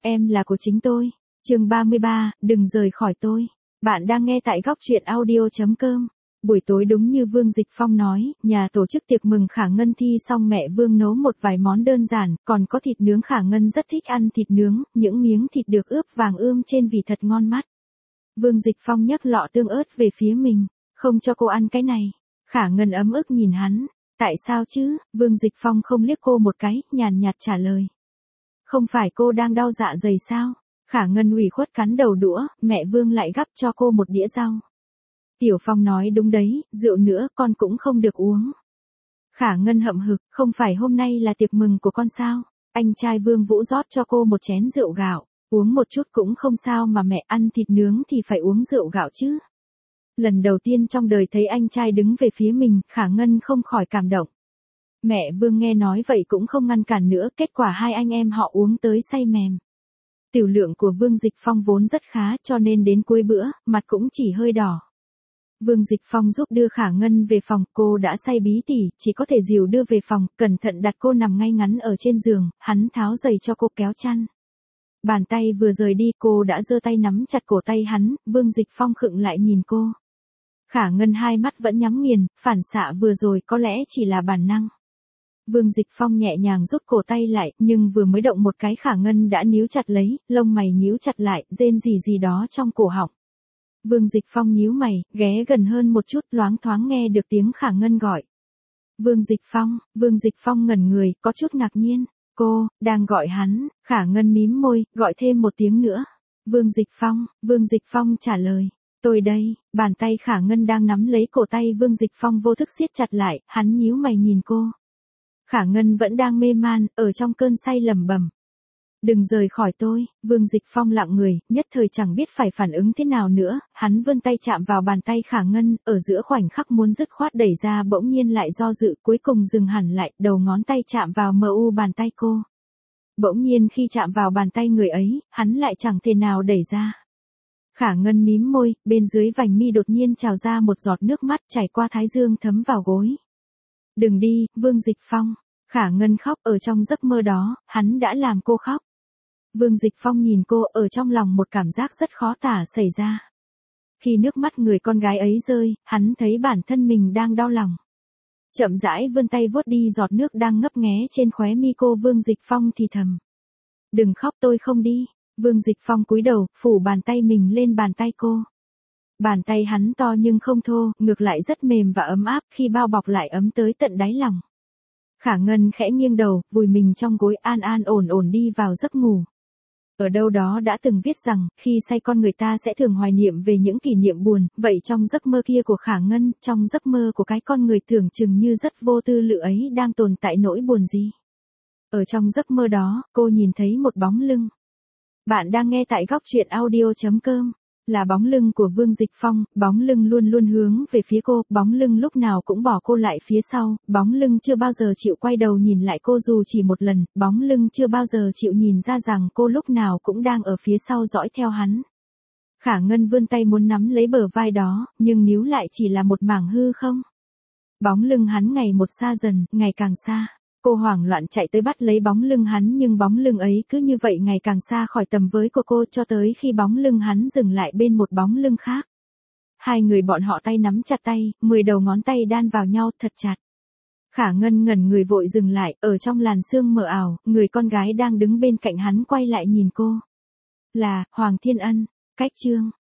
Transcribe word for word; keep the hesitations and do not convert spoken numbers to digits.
Em là của chính tôi. Chương ba mươi ba, đừng rời khỏi tôi. Bạn đang nghe tại góc truyện audio chấm com. Buổi tối đúng như Vương Dịch Phong nói, nhà tổ chức tiệc mừng Khả Ngân thi xong mẹ Vương nấu một vài món đơn giản, còn có thịt nướng. Khả Ngân rất thích ăn thịt nướng, những miếng thịt được ướp vàng ươm trên vì thật ngon mắt. Vương Dịch Phong nhấc lọ tương ớt về phía mình, không cho cô ăn cái này. Khả Ngân ấm ức nhìn hắn, tại sao chứ? Vương Dịch Phong không liếc cô một cái, nhàn nhạt trả lời. Không phải cô đang đau dạ dày sao? Khả Ngân ủy khuất cắn đầu đũa, mẹ Vương lại gắp cho cô một đĩa rau. Tiểu Phong nói đúng đấy, rượu nữa con cũng không được uống. Khả Ngân hậm hực, không phải hôm nay là tiệc mừng của con sao? Anh trai Vương Vũ rót cho cô một chén rượu gạo, uống một chút cũng không sao mà mẹ ăn thịt nướng thì phải uống rượu gạo chứ. Lần đầu tiên trong đời thấy anh trai đứng về phía mình, Khả Ngân không khỏi cảm động. Mẹ Vương nghe nói vậy cũng không ngăn cản nữa, kết quả hai anh em họ uống tới say mềm. Tiểu lượng của Vương Dịch Phong vốn rất khá cho nên đến cuối bữa, mặt cũng chỉ hơi đỏ. Vương Dịch Phong giúp đưa Khả Ngân về phòng, cô đã say bí tỉ, chỉ có thể dìu đưa về phòng, cẩn thận đặt cô nằm ngay ngắn ở trên giường, hắn tháo giày cho cô kéo chăn. Bàn tay vừa rời đi cô đã giơ tay nắm chặt cổ tay hắn, Vương Dịch Phong khựng lại nhìn cô. Khả Ngân hai mắt vẫn nhắm nghiền, phản xạ vừa rồi có lẽ chỉ là bản năng. Vương Dịch Phong nhẹ nhàng rút cổ tay lại, nhưng vừa mới động một cái Khả Ngân đã níu chặt lấy, lông mày nhíu chặt lại, rên gì gì đó trong cổ họng. Vương Dịch Phong nhíu mày, ghé gần hơn một chút, loáng thoáng nghe được tiếng Khả Ngân gọi. Vương Dịch Phong, Vương Dịch Phong ngẩn người, có chút ngạc nhiên. Cô, đang gọi hắn. Khả Ngân mím môi, gọi thêm một tiếng nữa. Vương Dịch Phong, Vương Dịch Phong trả lời. Tôi đây. Bàn tay Khả Ngân đang nắm lấy cổ tay Vương Dịch Phong vô thức siết chặt lại, hắn nhíu mày nhìn cô. Khả Ngân vẫn đang mê man, ở trong cơn say lẩm bẩm. Đừng rời khỏi tôi. Vương Dịch Phong lặng người, nhất thời chẳng biết phải phản ứng thế nào nữa, hắn vươn tay chạm vào bàn tay Khả Ngân, ở giữa khoảnh khắc muốn dứt khoát đẩy ra bỗng nhiên lại do dự, cuối cùng dừng hẳn lại, đầu ngón tay chạm vào mờ u bàn tay cô. Bỗng nhiên khi chạm vào bàn tay người ấy, hắn lại chẳng thể nào đẩy ra. Khả Ngân mím môi, bên dưới vành mi đột nhiên trào ra một giọt nước mắt chảy qua thái dương thấm vào gối. Đừng đi, Vương Dịch Phong. Khả Ngân khóc, ở trong giấc mơ đó, hắn đã làm cô khóc. Vương Dịch Phong nhìn cô, ở trong lòng một cảm giác rất khó tả xảy ra. Khi nước mắt người con gái ấy rơi, hắn thấy bản thân mình đang đau lòng. Chậm rãi vươn tay vuốt đi giọt nước đang ngấp nghé trên khóe mi cô. Vương Dịch Phong thì thầm. Đừng khóc, tôi không đi. Vương Dịch Phong cúi đầu, phủ bàn tay mình lên bàn tay cô. Bàn tay hắn to nhưng không thô, ngược lại rất mềm và ấm áp, khi bao bọc lại ấm tới tận đáy lòng. Khả Ngân khẽ nghiêng đầu, vùi mình trong gối, an an ổn ổn đi vào giấc ngủ. Ở đâu đó đã từng viết rằng, khi say con người ta sẽ thường hoài niệm về những kỷ niệm buồn, vậy trong giấc mơ kia của Khả Ngân, trong giấc mơ của cái con người tưởng chừng như rất vô tư lự ấy đang tồn tại nỗi buồn gì. Ở trong giấc mơ đó, cô nhìn thấy một bóng lưng. Bạn đang nghe tại góc truyện audio chấm com. Là bóng lưng của Vương Dịch Phong, bóng lưng luôn luôn hướng về phía cô, bóng lưng lúc nào cũng bỏ cô lại phía sau, bóng lưng chưa bao giờ chịu quay đầu nhìn lại cô dù chỉ một lần, bóng lưng chưa bao giờ chịu nhìn ra rằng cô lúc nào cũng đang ở phía sau dõi theo hắn. Khả Ngân vươn tay muốn nắm lấy bờ vai đó, nhưng níu lại chỉ là một mảng hư không. Bóng lưng hắn ngày một xa dần, ngày càng xa. Cô hoảng loạn chạy tới bắt lấy bóng lưng hắn nhưng bóng lưng ấy cứ như vậy ngày càng xa khỏi tầm với của cô cho tới khi bóng lưng hắn dừng lại bên một bóng lưng khác. Hai người bọn họ tay nắm chặt tay, mười đầu ngón tay đan vào nhau thật chặt. Khả Ngân ngẩn người vội dừng lại, ở trong làn sương mờ ảo, người con gái đang đứng bên cạnh hắn quay lại nhìn cô. Là, Hoàng Thiên Ân. Cách chương